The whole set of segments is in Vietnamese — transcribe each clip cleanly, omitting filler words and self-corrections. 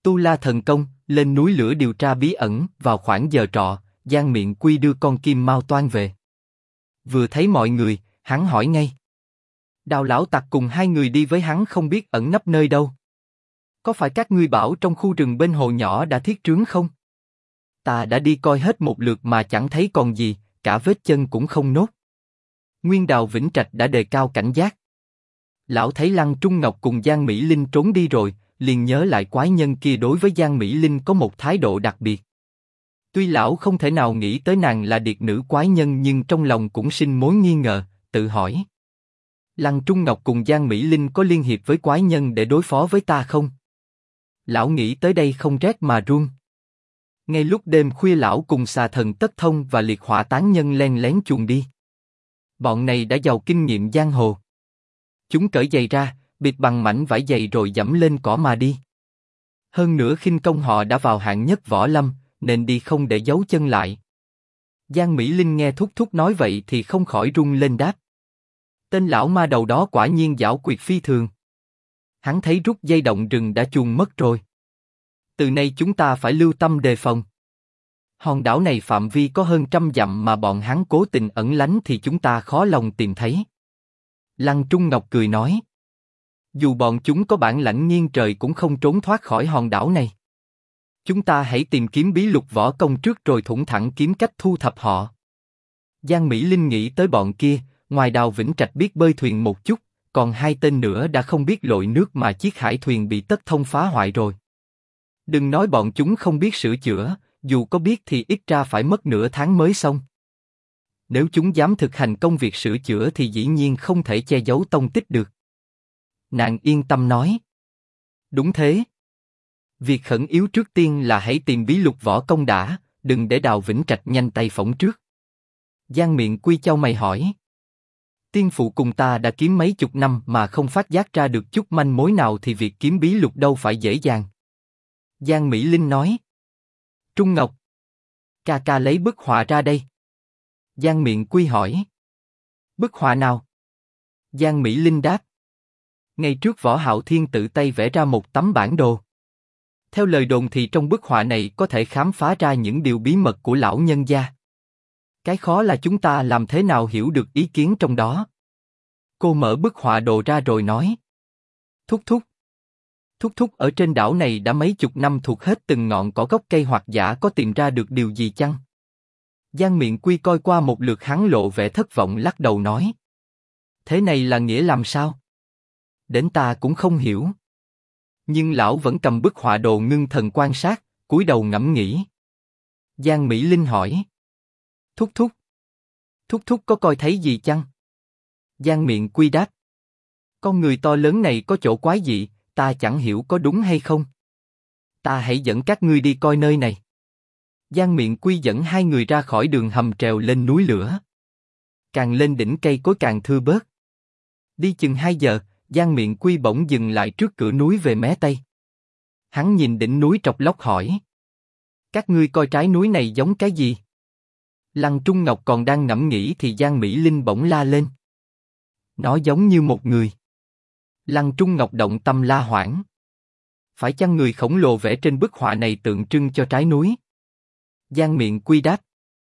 Tu La thần công, lên núi lửa điều tra bí ẩn. Vào khoảng giờ trọ, Giang Miện Quy đưa con Kim Mao Toan về. Vừa thấy mọi người, hắn hỏi ngay. Đào lão tặc cùng hai người đi với hắn không biết ẩn nấp nơi đâu. Có phải các ngươi bảo trong khu rừng bên hồ nhỏ đã thiết trướng không? Ta đã đi coi hết một lượt mà chẳng thấy còn gì, cả vết chân cũng không nốt. Nguyên Đào Vĩnh Trạch đã đề cao cảnh giác. Lão thấy Lăng Trung Ngọc cùng Giang Mỹ Linh trốn đi rồi, liền nhớ lại quái nhân kia đối với Giang Mỹ Linh có một thái độ đặc biệt. Tuy lão không thể nào nghĩ tới nàng là điệt nữ quái nhân nhưng trong lòng cũng sinh mối nghi ngờ, tự hỏi. Lăng Trung Ngọc cùng Giang Mỹ Linh có liên hiệp với quái nhân để đối phó với ta không? Lão nghĩ tới đây không rét mà run. Ngay lúc đêm khuya lão cùng xà thần Tất Thông và liệt hỏa tán nhân len lén chuồn đi. Bọn này đã giàu kinh nghiệm giang hồ. Chúng cởi giày ra, bịt bằng mảnh vải giày rồi dẫm lên cỏ mà đi. Hơn nữa khinh công họ đã vào hạng nhất võ lâm, nên đi không để giấu chân lại. Giang Mỹ Linh nghe Thúc Thúc nói vậy thì không khỏi run lên đáp. Tên lão ma đầu đó quả nhiên giảo quyệt phi thường. Hắn thấy rút dây động rừng đã chuồn mất rồi. Từ nay chúng ta phải lưu tâm đề phòng. Hòn đảo này phạm vi có hơn 100 dặm mà bọn hắn cố tình ẩn lánh thì chúng ta khó lòng tìm thấy. Lăng Trung Ngọc cười nói. Dù bọn chúng có bản lãnh nghiêng trời cũng không trốn thoát khỏi hòn đảo này. Chúng ta hãy tìm kiếm bí lục võ công trước rồi thủng thẳng kiếm cách thu thập họ. Giang Mỹ Linh nghĩ tới bọn kia, ngoài Đào Vĩnh Trạch biết bơi thuyền một chút, còn hai tên nữa đã không biết lội nước mà chiếc hải thuyền bị Tất Thông phá hoại rồi. Đừng nói bọn chúng không biết sửa chữa, dù có biết thì ít ra phải mất nửa tháng mới xong. Nếu chúng dám thực hành công việc sửa chữa thì dĩ nhiên không thể che giấu tông tích được. Nàng yên tâm nói. Đúng thế. Việc khẩn yếu trước tiên là hãy tìm bí lục võ công đã, đừng để Đào Vĩnh Trạch nhanh tay phóng trước. Giang Miện Quy chau mày hỏi. Tiên phụ cùng ta đã kiếm mấy chục năm mà không phát giác ra được chút manh mối nào thì việc kiếm bí lục đâu phải dễ dàng. Giang Mỹ Linh nói. Trung Ngọc. Ca ca lấy bức họa ra đây. Giang Miện Quy hỏi. Bức họa nào? Giang Mỹ Linh đáp. Ngày trước Võ Hạo Thiên tự tay vẽ ra một tấm bản đồ. Theo lời đồn thì trong bức họa này có thể khám phá ra những điều bí mật của lão nhân gia. Cái khó là chúng ta làm thế nào hiểu được ý kiến trong đó. Cô mở bức họa đồ ra rồi nói. Thúc thúc. Thúc thúc ở trên đảo này đã mấy chục năm thuộc hết từng ngọn cỏ gốc cây hoặc giả có tìm ra được điều gì chăng? Giang Miện Quy coi qua một lượt hắn lộ vẻ thất vọng lắc đầu nói. Thế này là nghĩa làm sao? Đến ta cũng không hiểu. Nhưng lão vẫn cầm bức họa đồ ngưng thần quan sát, cúi đầu ngẫm nghĩ. Giang Mỹ Linh hỏi. Thúc thúc. Thúc thúc có coi thấy gì chăng? Giang Miện Quy đáp. Con người to lớn này có chỗ quái dị, ta chẳng hiểu có đúng hay không. Ta hãy dẫn các ngươi đi coi nơi này. Giang Miện Quy dẫn hai người ra khỏi đường hầm trèo lên núi lửa. Càng lên đỉnh cây cối càng thưa bớt. Đi chừng 2 giờ, Giang Miện Quy bỗng dừng lại trước cửa núi về mé tây. Hắn nhìn đỉnh núi trọc lóc hỏi. Các ngươi coi trái núi này giống cái gì? Lăng Trung Ngọc còn đang ngẫm nghĩ thì Giang Mỹ Linh bỗng la lên. Nó giống như một người. Lăng Trung Ngọc động tâm la hoảng. Phải chăng người khổng lồ vẽ trên bức họa này tượng trưng cho trái núi? Giang Miện Quy đáp.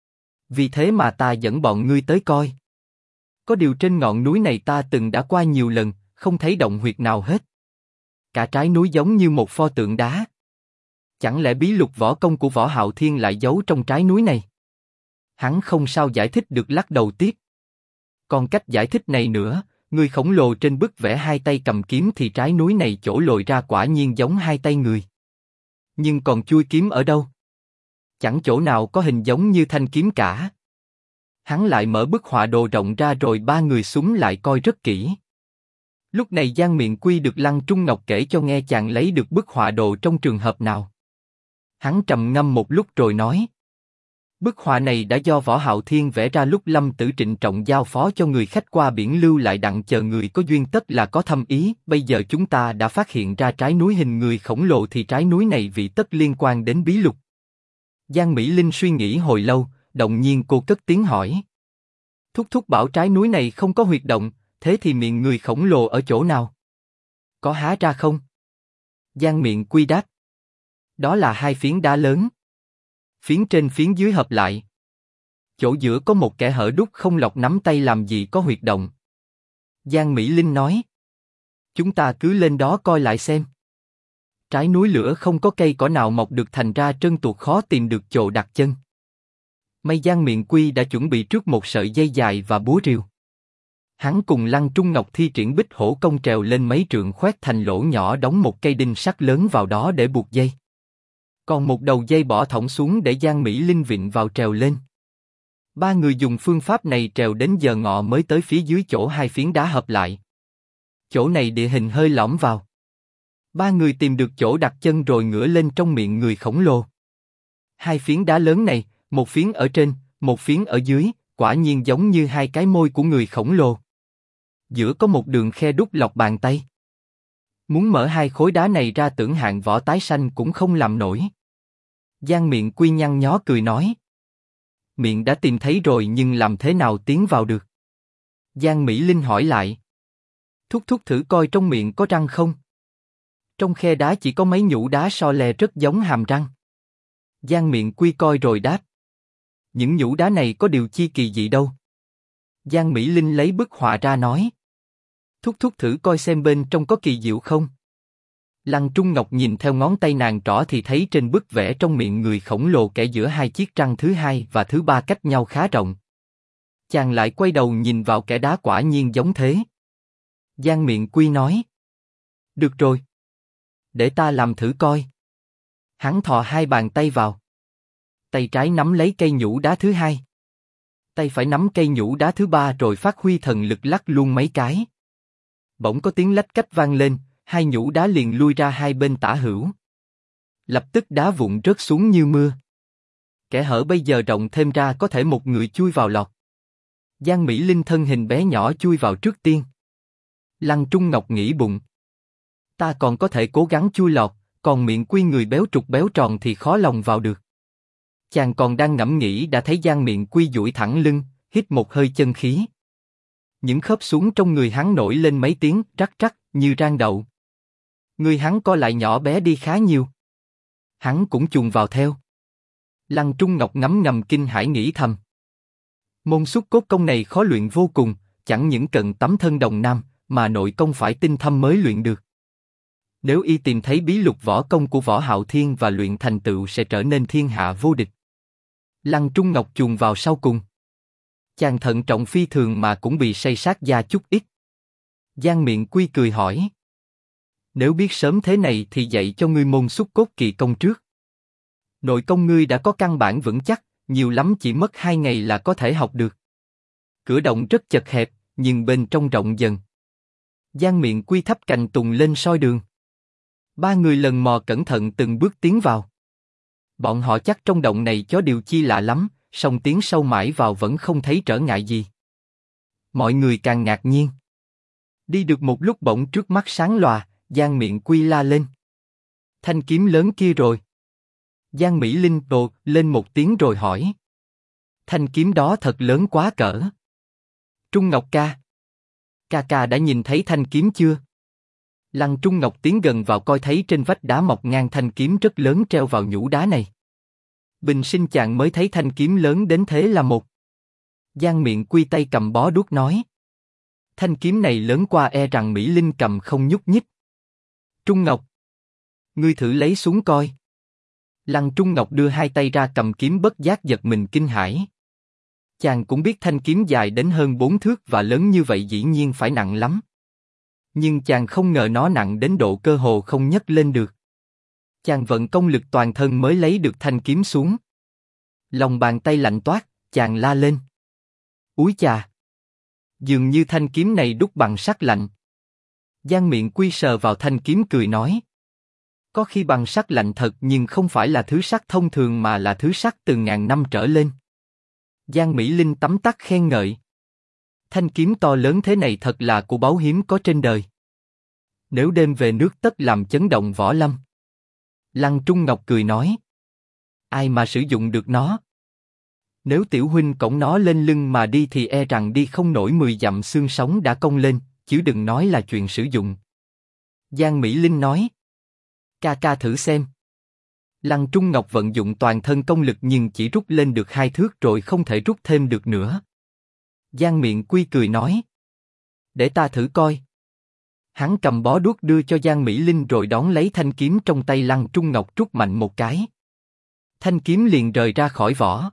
Vì thế mà ta dẫn bọn ngươi tới coi. Có điều trên ngọn núi này ta từng đã qua nhiều lần, không thấy động huyệt nào hết. Cả trái núi giống như một pho tượng đá. Chẳng lẽ bí lục võ công của Võ Hạo Thiên lại giấu trong trái núi này? Hắn không sao giải thích được lắc đầu tiếp. Còn cách giải thích này nữa, người khổng lồ trên bức vẽ hai tay cầm kiếm thì trái núi này chỗ lồi ra quả nhiên giống hai tay người. Nhưng còn chuôi kiếm ở đâu? Chẳng chỗ nào có hình giống như thanh kiếm cả. Hắn lại mở bức họa đồ rộng ra rồi ba người súng lại coi rất kỹ. Lúc này Giang Miện Quy được Lăng Trung Ngọc kể cho nghe chàng lấy được bức họa đồ trong trường hợp nào. Hắn trầm ngâm một lúc rồi nói. Bức họa này đã do Võ Hạo Thiên vẽ ra lúc Lâm Tử Trịnh trọng giao phó cho người khách qua biển lưu lại đặng chờ người có duyên tất là có thâm ý. Bây giờ chúng ta đã phát hiện ra trái núi hình người khổng lồ thì trái núi này vị tất liên quan đến bí lục. Giang Mỹ Linh suy nghĩ hồi lâu, đột nhiên cô cất tiếng hỏi. Thúc thúc bảo trái núi này không có huyệt động, thế thì miệng người khổng lồ ở chỗ nào? Có há ra không? Giang Miện Quy đáp. Đó là hai phiến đá lớn. Phiến trên phiến dưới hợp lại. Chỗ giữa có một kẽ hở đúc không lọc nắm tay làm gì có huyệt động. Giang Mỹ Linh nói. Chúng ta cứ lên đó coi lại xem. Trái núi lửa không có cây cỏ nào mọc được thành ra trơn tuột khó tìm được chỗ đặt chân. May Giang Miện Quy đã chuẩn bị trước một sợi dây dài và búa rìu. Hắn cùng Lăng Trung Ngọc thi triển bích hổ công trèo lên mấy trượng khoét thành lỗ nhỏ đóng một cây đinh sắt lớn vào đó để buộc dây. Còn một đầu dây bỏ thõng xuống để Giang Mỹ Linh vịn vào trèo lên. Ba người dùng phương pháp này trèo đến giờ ngọ mới tới phía dưới chỗ hai phiến đá hợp lại. Chỗ này địa hình hơi lõm vào. Ba người tìm được chỗ đặt chân rồi ngửa lên trong miệng người khổng lồ. Hai phiến đá lớn này, một phiến ở trên, một phiến ở dưới, quả nhiên giống như hai cái môi của người khổng lồ. Giữa có một đường khe đúc lọc bàn tay. Muốn mở hai khối đá này ra tưởng hạng võ tái sanh cũng không làm nổi. Giang Miện Quy nhăn nhó cười nói. Miệng đã tìm thấy rồi nhưng làm thế nào tiến vào được? Giang Mỹ Linh hỏi lại. Thúc thúc thử coi trong miệng có răng không? Trong khe đá chỉ có mấy nhũ đá so le rất giống hàm răng. Giang Miện Quy coi rồi đáp. Những nhũ đá này có điều chi kỳ dị đâu. Giang Mỹ Linh lấy bức họa ra nói. Thúc thúc thử coi xem bên trong có kỳ diệu không? Lăng Trung Ngọc nhìn theo ngón tay nàng trỏ thì thấy trên bức vẽ trong miệng người khổng lồ kẽ giữa hai chiếc răng thứ hai và thứ ba cách nhau khá rộng. Chàng lại quay đầu nhìn vào kẽ đá quả nhiên giống thế. Giang Miện Quy nói. Được rồi. Để ta làm thử coi. Hắn thò hai bàn tay vào. Tay trái nắm lấy cây nhũ đá thứ hai. Tay phải nắm cây nhũ đá thứ ba rồi phát huy thần lực lắc luôn mấy cái. Bỗng có tiếng lách cách vang lên, hai nhũ đá liền lui ra hai bên tả hữu. Lập tức đá vụn rớt xuống như mưa. Kẽ hở bây giờ rộng thêm ra có thể một người chui vào lọt. Giang Mỹ Linh thân hình bé nhỏ chui vào trước tiên. Lăng Trung Ngọc nghĩ bụng. Ta còn có thể cố gắng chui lọt, còn Miện Quy người béo trục béo tròn thì khó lòng vào được. Chàng còn đang ngẫm nghĩ đã thấy Giang Miện Quy duỗi thẳng lưng, hít một hơi chân khí. Những khớp xuống trong người hắn nổi lên mấy tiếng rắc rắc như rang đậu. Người hắn co lại nhỏ bé đi khá nhiều. Hắn cũng chùng vào theo. Lăng Trung Ngọc ngấm ngầm kinh hãi nghĩ thầm. Môn xúc cốt công này khó luyện vô cùng, chẳng những cần tấm thân đồng nam, mà nội công phải tinh thâm mới luyện được. Nếu y tìm thấy bí lục võ công của Võ Hạo Thiên và luyện thành tựu sẽ trở nên thiên hạ vô địch. Lăng Trung Ngọc chùng vào sau cùng. Chàng thận trọng phi thường mà cũng bị say sát da chút ít. Giang Miện Quy cười hỏi. Nếu biết sớm thế này thì dạy cho ngươi môn xúc cốt kỳ công trước. Nội công ngươi đã có căn bản vững chắc, nhiều lắm chỉ mất 2 ngày là có thể học được. Cửa động rất chật hẹp, nhưng bên trong rộng dần. Giang Miện Quy thấp cành tùng lên soi đường. Ba người lần mò cẩn thận từng bước tiến vào. Bọn họ chắc trong động này có điều chi lạ lắm, song tiến sâu mãi vào vẫn không thấy trở ngại gì. Mọi người càng ngạc nhiên. Đi được một lúc bỗng trước mắt sáng lòa, Giang Miện Quy la lên. Thanh kiếm lớn kia rồi. Giang Mỹ Linh đột lên một tiếng rồi hỏi. Thanh kiếm đó thật lớn quá cỡ. Trung Ngọc ca. Ca đã nhìn thấy thanh kiếm chưa? Lăng Trung Ngọc tiến gần vào coi thấy trên vách đá mọc ngang thanh kiếm rất lớn treo vào nhũ đá này. Bình sinh chàng mới thấy thanh kiếm lớn đến thế là một. Giang Miện Quy tay cầm bó đuốc nói. Thanh kiếm này lớn qua e rằng Mỹ Linh cầm không nhúc nhích. Trung Ngọc. Ngươi thử lấy xuống coi. Lăng Trung Ngọc đưa hai tay ra cầm kiếm bất giác giật mình kinh hãi. Chàng cũng biết thanh kiếm dài đến hơn 4 thước và lớn như vậy dĩ nhiên phải nặng lắm. Nhưng chàng không ngờ nó nặng đến độ cơ hồ không nhấc lên được. Chàng vận công lực toàn thân mới lấy được thanh kiếm xuống. Lòng bàn tay lạnh toát, chàng la lên. Úi chà! Dường như thanh kiếm này đúc bằng sắt lạnh. Giang Miện Quy sờ vào thanh kiếm cười nói. Có khi bằng sắt lạnh thật nhưng không phải là thứ sắt thông thường mà là thứ sắt từ ngàn năm trở lên. Giang Mỹ Linh tấm tắc khen ngợi. Thanh kiếm to lớn thế này thật là của báu hiếm có trên đời. Nếu đem về nước tất làm chấn động võ lâm. Lăng Trung Ngọc cười nói. Ai mà sử dụng được nó? Nếu tiểu huynh cõng nó lên lưng mà đi thì e rằng đi không nổi 10 dặm xương sống đã cong lên, chứ đừng nói là chuyện sử dụng. Giang Mỹ Linh nói. Ca thử xem. Lăng Trung Ngọc vận dụng toàn thân công lực nhưng chỉ rút lên được 2 thước rồi không thể rút thêm được nữa. Giang Miện Quy cười nói. Để ta thử coi. Hắn cầm bó đuốc đưa cho Giang Mỹ Linh rồi đón lấy thanh kiếm trong tay Lăng Trung Ngọc trút mạnh một cái. Thanh kiếm liền rời ra khỏi vỏ.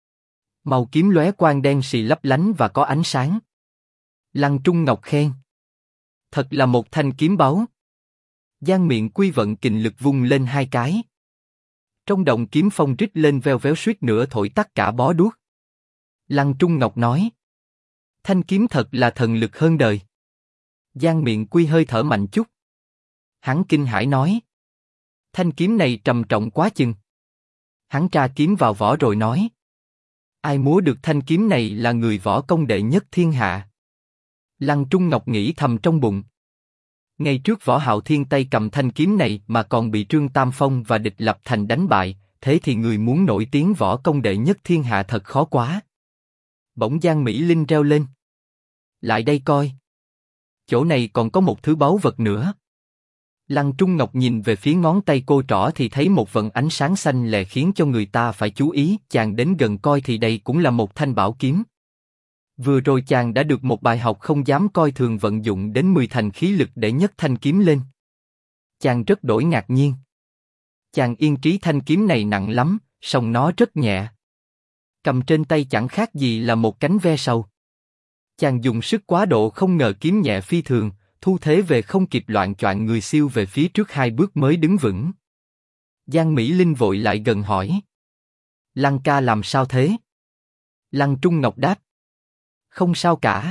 Màu kiếm lóe quang đen xì lấp lánh và có ánh sáng. Lăng Trung Ngọc khen. Thật là một thanh kiếm báu. Giang Miện Quy vận kình lực vung lên 2 cái. Trong động kiếm phong rít lên veo véo suýt nữa thổi tắt cả bó đuốc. Lăng Trung Ngọc nói. Thanh kiếm thật là thần lực hơn đời. Giang Miện Quy hơi thở mạnh chút. Hắn kinh hãi nói. Thanh kiếm này trầm trọng quá chừng. Hắn tra kiếm vào vỏ rồi nói. Ai múa được thanh kiếm này là người võ công đệ nhất thiên hạ. Lăng Trung Ngọc nghĩ thầm trong bụng. Ngày trước Võ Hạo Thiên tay cầm thanh kiếm này mà còn bị Trương Tam Phong và Địch Lập Thành đánh bại, thế thì người muốn nổi tiếng võ công đệ nhất thiên hạ thật khó quá. Bỗng Giang Mỹ Linh reo lên. Lại đây coi. Chỗ này còn có một thứ báu vật nữa. Lăng Trung Ngọc nhìn về phía ngón tay cô trỏ thì thấy một vầng ánh sáng xanh lè khiến cho người ta phải chú ý. Chàng đến gần coi thì đây cũng là một thanh bảo kiếm. Vừa rồi chàng đã được một bài học không dám coi thường vận dụng đến 10 thành khí lực để nhấc thanh kiếm lên. Chàng rất đổi ngạc nhiên. Chàng yên trí thanh kiếm này nặng lắm, song nó rất nhẹ. Cầm trên tay chẳng khác gì là một cánh ve sầu. Chàng dùng sức quá độ không ngờ kiếm nhẹ phi thường, thu thế về không kịp loạng choạng người siêu về phía trước 2 bước mới đứng vững. Giang Mỹ Linh vội lại gần hỏi. Lăng ca làm sao thế? Lăng Trung Ngọc đáp. Không sao cả.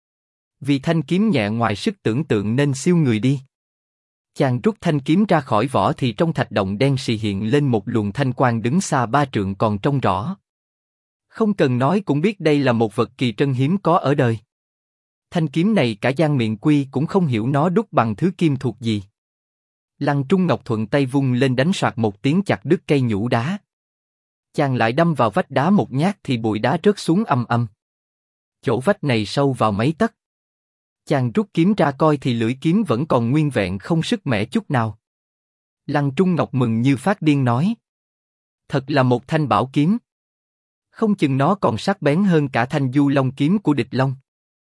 Vì thanh kiếm nhẹ ngoài sức tưởng tượng nên siêu người đi. Chàng rút thanh kiếm ra khỏi vỏ thì trong thạch động đen sì hiện lên một luồng thanh quang đứng xa 3 trượng còn trông rõ. Không cần nói cũng biết đây là một vật kỳ trân hiếm có ở đời. Thanh kiếm này cả Giang Miện Quy cũng không hiểu nó đúc bằng thứ kim thuộc gì. Lăng Trung Ngọc thuận tay vung lên đánh soạt một tiếng chặt đứt cây nhũ đá. Chàng lại đâm vào vách đá một nhát thì bụi đá rớt xuống ầm ầm. Chỗ vách này sâu vào mấy tấc. Chàng rút kiếm ra coi thì lưỡi kiếm vẫn còn nguyên vẹn không sức mẻ chút nào. Lăng Trung Ngọc mừng như phát điên nói. Thật là một thanh bảo kiếm. Không chừng nó còn sắc bén hơn cả thanh Du Long kiếm của địch Long.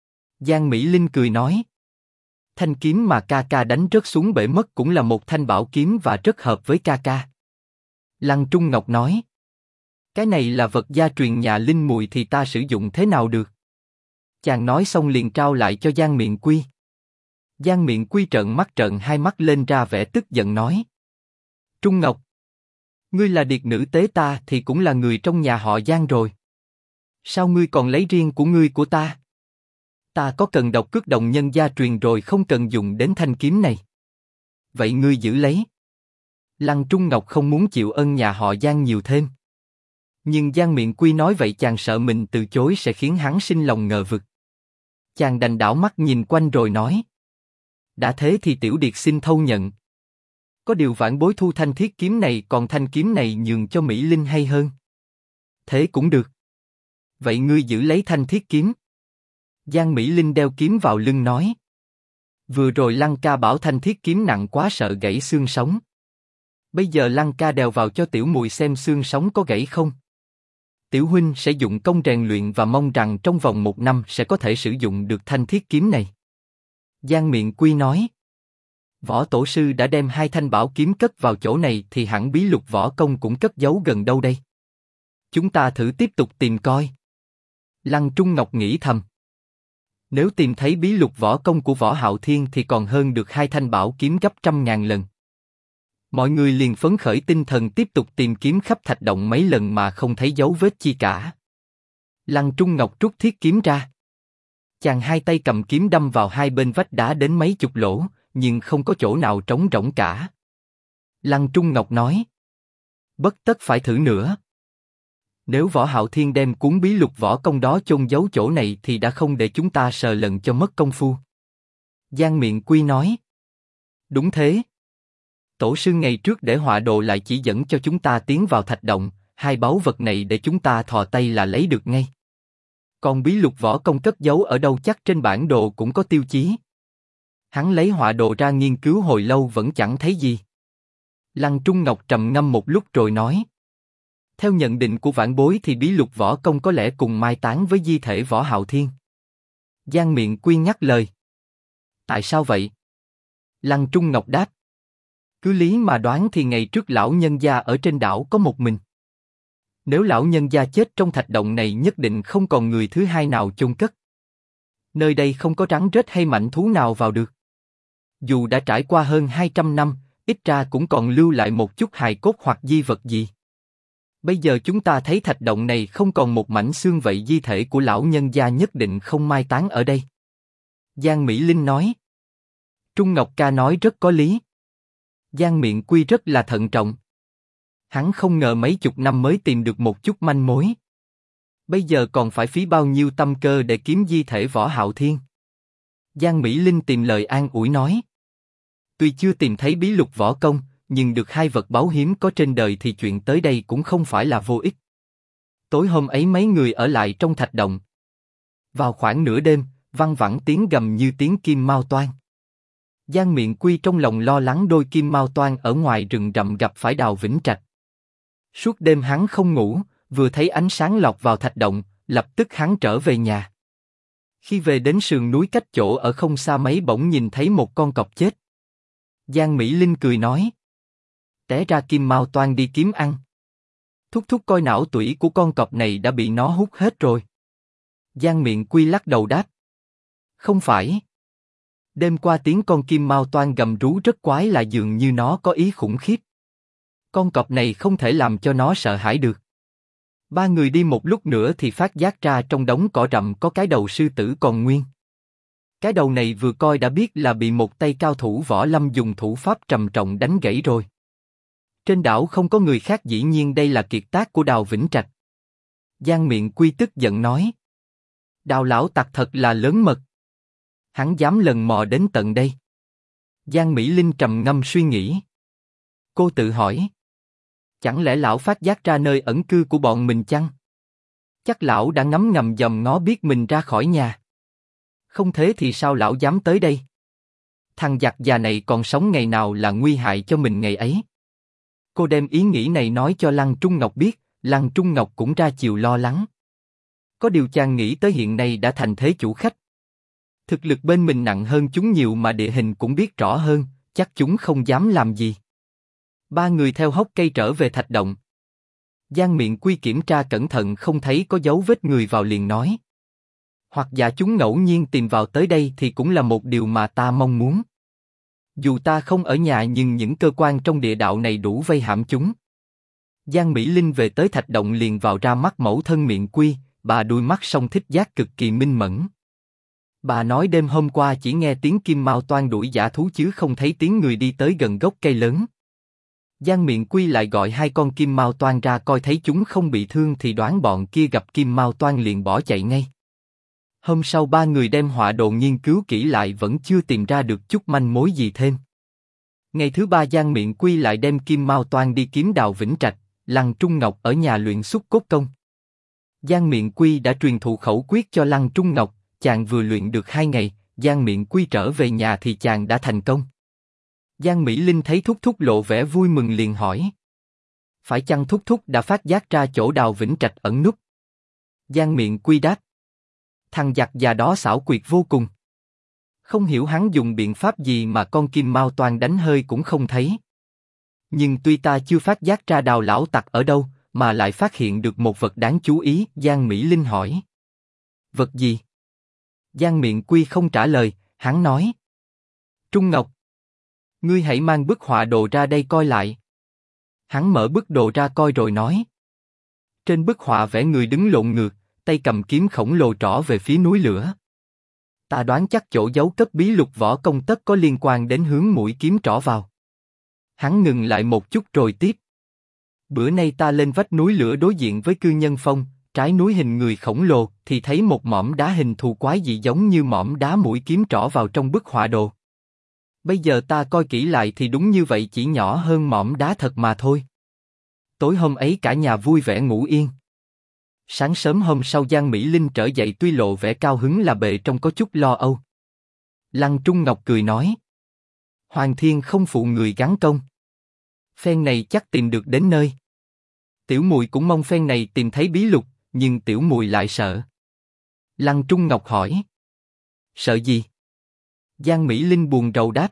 Giang Mỹ Linh cười nói. Thanh kiếm mà ca ca đánh rớt xuống bể mất cũng là một thanh bảo kiếm và rất hợp với ca ca. Lăng Trung Ngọc nói. Cái này là vật gia truyền nhà Linh Mùi thì ta sử dụng thế nào được? Chàng nói xong liền trao lại cho Giang Miện Quy. Giang Miện Quy trợn 2 mắt lên ra vẻ tức giận nói. Trung Ngọc, ngươi là điệt nữ tế ta thì cũng là người trong nhà họ Giang rồi. Sao ngươi còn lấy riêng của ngươi của ta? Ta có cần độc cước đồng nhân gia truyền rồi không cần dùng đến thanh kiếm này. Vậy ngươi giữ lấy. Lăng Trung Ngọc không muốn chịu ơn nhà họ Giang nhiều thêm. Nhưng Giang Miện Quy nói vậy chàng sợ mình từ chối sẽ khiến hắn sinh lòng ngờ vực. Chàng đành đảo mắt nhìn quanh rồi nói. Đã thế thì tiểu điệt xin thâu nhận. Có điều vãn bối thu thanh thiết kiếm này còn thanh kiếm này nhường cho Mỹ Linh hay hơn. Thế cũng được. Vậy ngươi giữ lấy thanh thiết kiếm. Giang Mỹ Linh đeo kiếm vào lưng nói. Vừa rồi Lăng ca bảo thanh thiết kiếm nặng quá sợ gãy xương sống. Bây giờ Lăng ca đeo vào cho tiểu mùi xem xương sống có gãy không. Tiểu huynh sẽ dụng công rèn luyện và mong rằng trong vòng 1 năm sẽ có thể sử dụng được thanh thiết kiếm này. Giang Miện Quy nói. Võ tổ sư đã đem 2 thanh bảo kiếm cất vào chỗ này thì hẳn bí lục võ công cũng cất giấu gần đâu đây. Chúng ta thử tiếp tục tìm coi. Lăng Trung Ngọc nghĩ thầm. Nếu tìm thấy bí lục võ công của Võ Hạo Thiên thì còn hơn được 2 thanh bảo kiếm gấp 100.000 lần. Mọi người liền phấn khởi tinh thần tiếp tục tìm kiếm khắp thạch động mấy lần mà không thấy dấu vết chi cả. Lăng Trung Ngọc rút thiết kiếm ra. Chàng 2 tay cầm kiếm đâm vào 2 bên vách đá đến mấy chục lỗ, nhưng không có chỗ nào trống rỗng cả. Lăng Trung Ngọc nói. Bất tất phải thử nữa. Nếu Võ Hạo Thiên đem cuốn bí lục võ công đó chôn giấu chỗ này thì đã không để chúng ta sờ lần cho mất công phu. Giang Miện Quy nói. Đúng thế. Tổ sư ngày trước để họa đồ lại chỉ dẫn cho chúng ta tiến vào thạch động, 2 báu vật này để chúng ta thò tay là lấy được ngay. Còn bí lục võ công cất giấu ở đâu chắc trên bản đồ cũng có tiêu chí. Hắn lấy họa đồ ra nghiên cứu hồi lâu vẫn chẳng thấy gì. Lăng Trung Ngọc trầm ngâm một lúc rồi nói. Theo nhận định của vãn bối thì bí lục võ công có lẽ cùng mai táng với di thể Võ Hạo Thiên. Giang Miện Quy nhắc lời. Tại sao vậy? Lăng Trung Ngọc đáp. Cứ lý mà đoán thì ngày trước lão nhân gia ở trên đảo có một mình. Nếu lão nhân gia chết trong thạch động này nhất định không còn người thứ hai nào chôn cất. Nơi đây không có rắn rết hay mảnh thú nào vào được. Dù đã trải qua hơn 200 năm, ít ra cũng còn lưu lại một chút hài cốt hoặc di vật gì. Bây giờ chúng ta thấy thạch động này không còn một mảnh xương vậy di thể của lão nhân gia nhất định không mai táng ở đây. Giang Mỹ Linh nói. Trung Ngọc ca nói rất có lý. Giang Miện Quy rất là thận trọng. Hắn không ngờ mấy chục năm mới tìm được một chút manh mối. Bây giờ còn phải phí bao nhiêu tâm cơ để kiếm di thể Võ Hạo Thiên. Giang Mỹ Linh tìm lời an ủi nói. Tuy chưa tìm thấy bí lục võ công, nhưng được hai vật báu hiếm có trên đời thì chuyện tới đây cũng không phải là vô ích. Tối hôm ấy mấy người ở lại trong thạch động. Vào khoảng nửa đêm, văng vẳng tiếng gầm như tiếng kim mao toan. Giang Miện Quy trong lòng lo lắng đôi kim mao toan ở ngoài rừng rậm gặp phải Đào Vĩnh Trạch. Suốt đêm hắn không ngủ, vừa thấy ánh sáng lọt vào thạch động, lập tức hắn trở về nhà. Khi về đến sườn núi cách chỗ ở không xa mấy bỗng nhìn thấy một con cọp chết. Giang Mỹ Linh cười nói. Té ra kim mao toan đi kiếm ăn. Thúc thúc coi não tủy của con cọp này đã bị nó hút hết rồi. Giang Miện Quy lắc đầu đáp. Không phải. Đêm qua tiếng con kim mao toan gầm rú rất quái lạ dường như nó có ý khủng khiếp. Con cọp này không thể làm cho nó sợ hãi được. Ba người đi một lúc nữa thì phát giác ra trong đống cỏ rậm có cái đầu sư tử còn nguyên. Cái đầu này vừa coi đã biết là bị một tay cao thủ võ lâm dùng thủ pháp trầm trọng đánh gãy rồi. Trên đảo không có người khác dĩ nhiên đây là kiệt tác của Đào Vĩnh Trạch. Giang Miện Quy tức giận nói. Đào lão tặc thật là lớn mật. Hắn dám lần mò đến tận đây. Giang Mỹ Linh trầm ngâm suy nghĩ. Cô tự hỏi. Chẳng lẽ lão phát giác ra nơi ẩn cư của bọn mình chăng? Chắc lão đã ngấm ngầm dòm ngó biết mình ra khỏi nhà. Không thế thì sao lão dám tới đây? Thằng giặc già này còn sống ngày nào là nguy hại cho mình ngày ấy. Cô đem ý nghĩ này nói cho Lăng Trung Ngọc biết, Lăng Trung Ngọc cũng ra chiều lo lắng. Có điều chàng nghĩ tới hiện nay đã thành thế chủ khách. Thực lực bên mình nặng hơn chúng nhiều mà địa hình cũng biết rõ hơn, chắc chúng không dám làm gì. Ba người theo hốc cây trở về thạch động. Giang Miện Quy kiểm tra cẩn thận không thấy có dấu vết người vào liền nói. Hoặc giả chúng ngẫu nhiên tìm vào tới đây thì cũng là một điều mà ta mong muốn. Dù ta không ở nhà nhưng những cơ quan trong địa đạo này đủ vây hãm chúng. Giang Mỹ Linh về tới thạch động liền vào ra mắt mẫu thân Miện Quy, bà đuôi mắt song thích giác cực kỳ minh mẫn. Bà nói đêm hôm qua chỉ nghe tiếng kim mao toan đuổi dã thú chứ không thấy tiếng người đi tới gần gốc cây lớn. Giang Miện Quy lại gọi hai con kim mao toan ra coi thấy chúng không bị thương thì đoán bọn kia gặp kim mao toan liền bỏ chạy ngay. Hôm sau ba người đem họa đồ nghiên cứu kỹ lại vẫn chưa tìm ra được chút manh mối gì thêm. Ngày thứ ba Giang Miện Quy lại đem kim mao toan đi kiếm Đào Vĩnh Trạch, Lăng Trung Ngọc ở nhà luyện xúc cốt công. Giang Miện Quy đã truyền thụ khẩu quyết cho Lăng Trung Ngọc, chàng vừa luyện được 2 ngày, Giang Miện Quy trở về nhà thì chàng đã thành công. Giang Mỹ Linh thấy thúc thúc lộ vẻ vui mừng liền hỏi. Phải chăng thúc thúc đã phát giác ra chỗ Đào Vĩnh Trạch ẩn núp? Giang Miện Quy đáp. Thằng giặc già đó xảo quyệt vô cùng. Không hiểu hắn dùng biện pháp gì mà con kim mao toan đánh hơi cũng không thấy. Nhưng tuy ta chưa phát giác ra Đào lão tặc ở đâu, mà lại phát hiện được một vật đáng chú ý, Giang Mỹ Linh hỏi. Vật gì? Giang Miện Quy không trả lời, hắn nói. Trung Ngọc, ngươi hãy mang bức họa đồ ra đây coi lại. Hắn mở bức đồ ra coi rồi nói. Trên bức họa vẽ người đứng lộn ngược, tay cầm kiếm khổng lồ trỏ về phía núi lửa. Ta đoán chắc chỗ giấu cất bí lục võ công tất có liên quan đến hướng mũi kiếm trỏ vào. Hắn ngừng lại một chút rồi tiếp. Bữa nay ta lên vách núi lửa đối diện với Cư Nhân Phong, trái núi hình người khổng lồ, thì thấy một mỏm đá hình thù quái dị giống như mỏm đá mũi kiếm trỏ vào trong bức họa đồ. Bây giờ ta coi kỹ lại thì đúng như vậy, chỉ nhỏ hơn mỏm đá thật mà thôi. Tối hôm ấy cả nhà vui vẻ ngủ yên. Sáng sớm hôm sau Giang Mỹ Linh trở dậy tuy lộ vẻ cao hứng là bề trong có chút lo âu. Lăng Trung Ngọc cười nói. Hoàng thiên không phụ người gắn công. Phen này chắc tìm được đến nơi. Tiểu Mùi cũng mong phen này tìm thấy bí lục, nhưng Tiểu Mùi lại sợ. Lăng Trung Ngọc hỏi. Sợ gì? Giang Mỹ Linh buồn rầu đáp.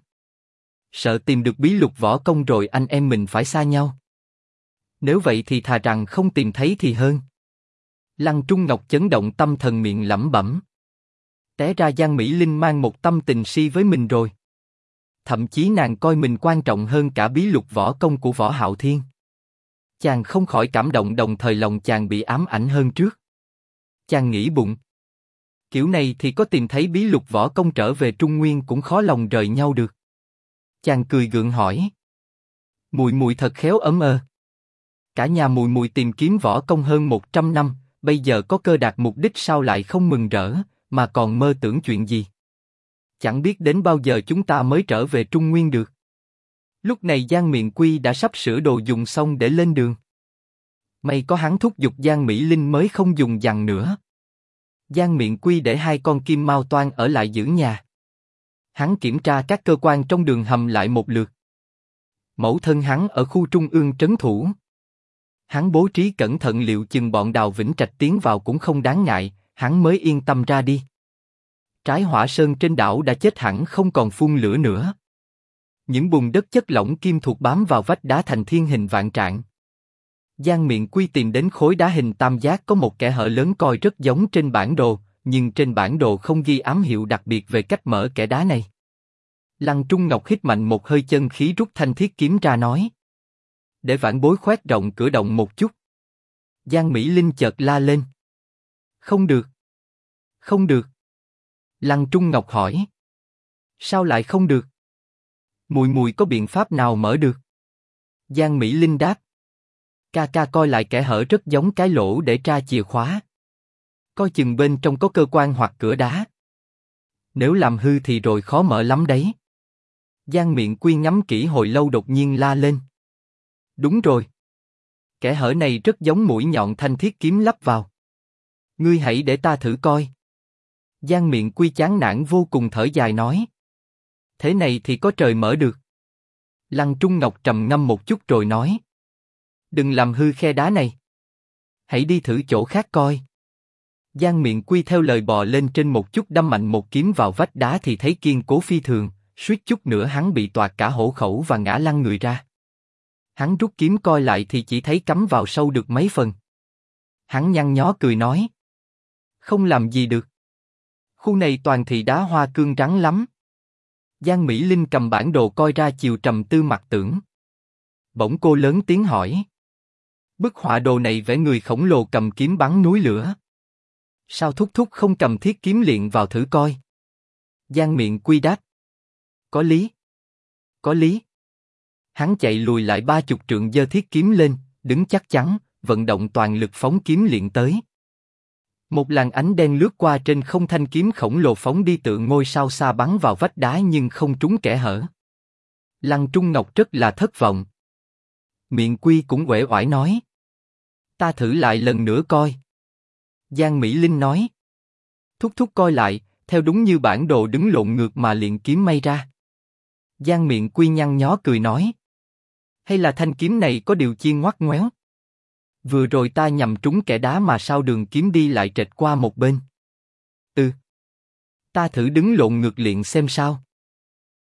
Sợ tìm được bí lục võ công rồi anh em mình phải xa nhau. Nếu vậy thì thà rằng không tìm thấy thì hơn. Lăng Trung Ngọc chấn động tâm thần miệng lẩm bẩm. Té ra Giang Mỹ Linh mang một tâm tình si với mình rồi. Thậm chí nàng coi mình quan trọng hơn cả bí lục võ công của Võ Hạo Thiên. Chàng không khỏi cảm động, đồng thời lòng chàng bị ám ảnh hơn trước. Chàng nghĩ bụng. Kiểu này thì có tìm thấy bí lục võ công trở về Trung Nguyên cũng khó lòng rời nhau được. Chàng cười gượng hỏi. Mùi mùi thật khéo ấm ơ. Cả nhà mùi mùi tìm kiếm võ công hơn 100 năm, bây giờ có cơ đạt mục đích sao lại không mừng rỡ, mà còn mơ tưởng chuyện gì? Chẳng biết đến bao giờ chúng ta mới trở về Trung Nguyên được. Lúc này Giang Miện Quy đã sắp sửa đồ dùng xong để lên đường. May có hắn thúc giục Giang Mỹ Linh mới không dùng dằng nữa. Giang Miện Quy để hai con Kim Mao Toan ở lại giữ nhà. Hắn kiểm tra các cơ quan trong đường hầm lại một lượt. Mẫu thân hắn ở khu trung ương trấn thủ. Hắn bố trí cẩn thận liệu chừng bọn Đào Vĩnh Trạch tiến vào cũng không đáng ngại, hắn mới yên tâm ra đi. Trái hỏa sơn trên đảo đã chết hẳn không còn phun lửa nữa. Những bùn đất chất lỏng kim thuộc bám vào vách đá thành thiên hình vạn trạng. Giang Miện Quy tìm đến khối đá hình tam giác có một kẽ hở lớn coi rất giống trên bản đồ, nhưng trên bản đồ không ghi ám hiệu đặc biệt về cách mở kẽ đá này. Lăng Trung Ngọc hít mạnh một hơi, chân khí rút thanh thiết kiếm ra nói. Để vãn bối khoét rộng cửa động một chút. Giang Mỹ Linh chợt la lên. Không được. Không được. Lăng Trung Ngọc hỏi. Sao lại không được? Mùi mùi có biện pháp nào mở được? Giang Mỹ Linh đáp. Ca ca coi lại kẽ hở rất giống cái lỗ để tra chìa khóa. Coi chừng bên trong có cơ quan hoặc cửa đá. Nếu làm hư thì rồi khó mở lắm đấy. Giang Miện Quy ngắm kỹ hồi lâu đột nhiên la lên. Đúng rồi. Kẽ hở này rất giống mũi nhọn thanh thiết kiếm lắp vào. Ngươi hãy để ta thử coi. Giang Miện Quy chán nản vô cùng thở dài nói. Thế này thì có trời mở được. Lăng Trung Ngọc trầm ngâm một chút rồi nói. Đừng làm hư khe đá này. Hãy đi thử chỗ khác coi. Giang Miện Quy theo lời bò lên trên một chút, đâm mạnh một kiếm vào vách đá thì thấy kiên cố phi thường, suýt chút nữa hắn bị toạc cả hổ khẩu và ngã lăn người ra. Hắn rút kiếm coi lại thì chỉ thấy cắm vào sâu được mấy phần. Hắn nhăn nhó cười nói. Không làm gì được. Khu này toàn thị đá hoa cương rắn lắm. Giang Mỹ Linh cầm bản đồ coi ra, chiều trầm tư mặt tưởng. Bỗng cô lớn tiếng hỏi. Bức họa đồ này vẽ người khổng lồ cầm kiếm bắn núi lửa. Sao thúc thúc không cầm thiết kiếm luyện vào thử coi? Giang Miện Quy đáp. Có lý. Có lý. Hắn chạy lùi lại 30 trượng, giơ thiết kiếm lên, đứng chắc chắn, vận động toàn lực phóng kiếm luyện tới. Một làn ánh đen lướt qua trên không, thanh kiếm khổng lồ phóng đi tựa ngôi sao xa bắn vào vách đá nhưng không trúng kẽ hở. Lăng Trung Ngọc rất là thất vọng. Miện Quy cũng uể oải nói. Ta thử lại lần nữa coi. Giang Mỹ Linh nói. Thúc thúc coi lại, theo đúng như bản đồ đứng lộn ngược mà luyện kiếm may ra. Giang Miện Quy nhăn nhó cười nói. Hay là thanh kiếm này có điều chi ngoắt ngoéo? Vừa rồi ta nhằm trúng kẽ đá mà sao đường kiếm đi lại trệch qua một bên? Ta thử đứng lộn ngược luyện xem sao.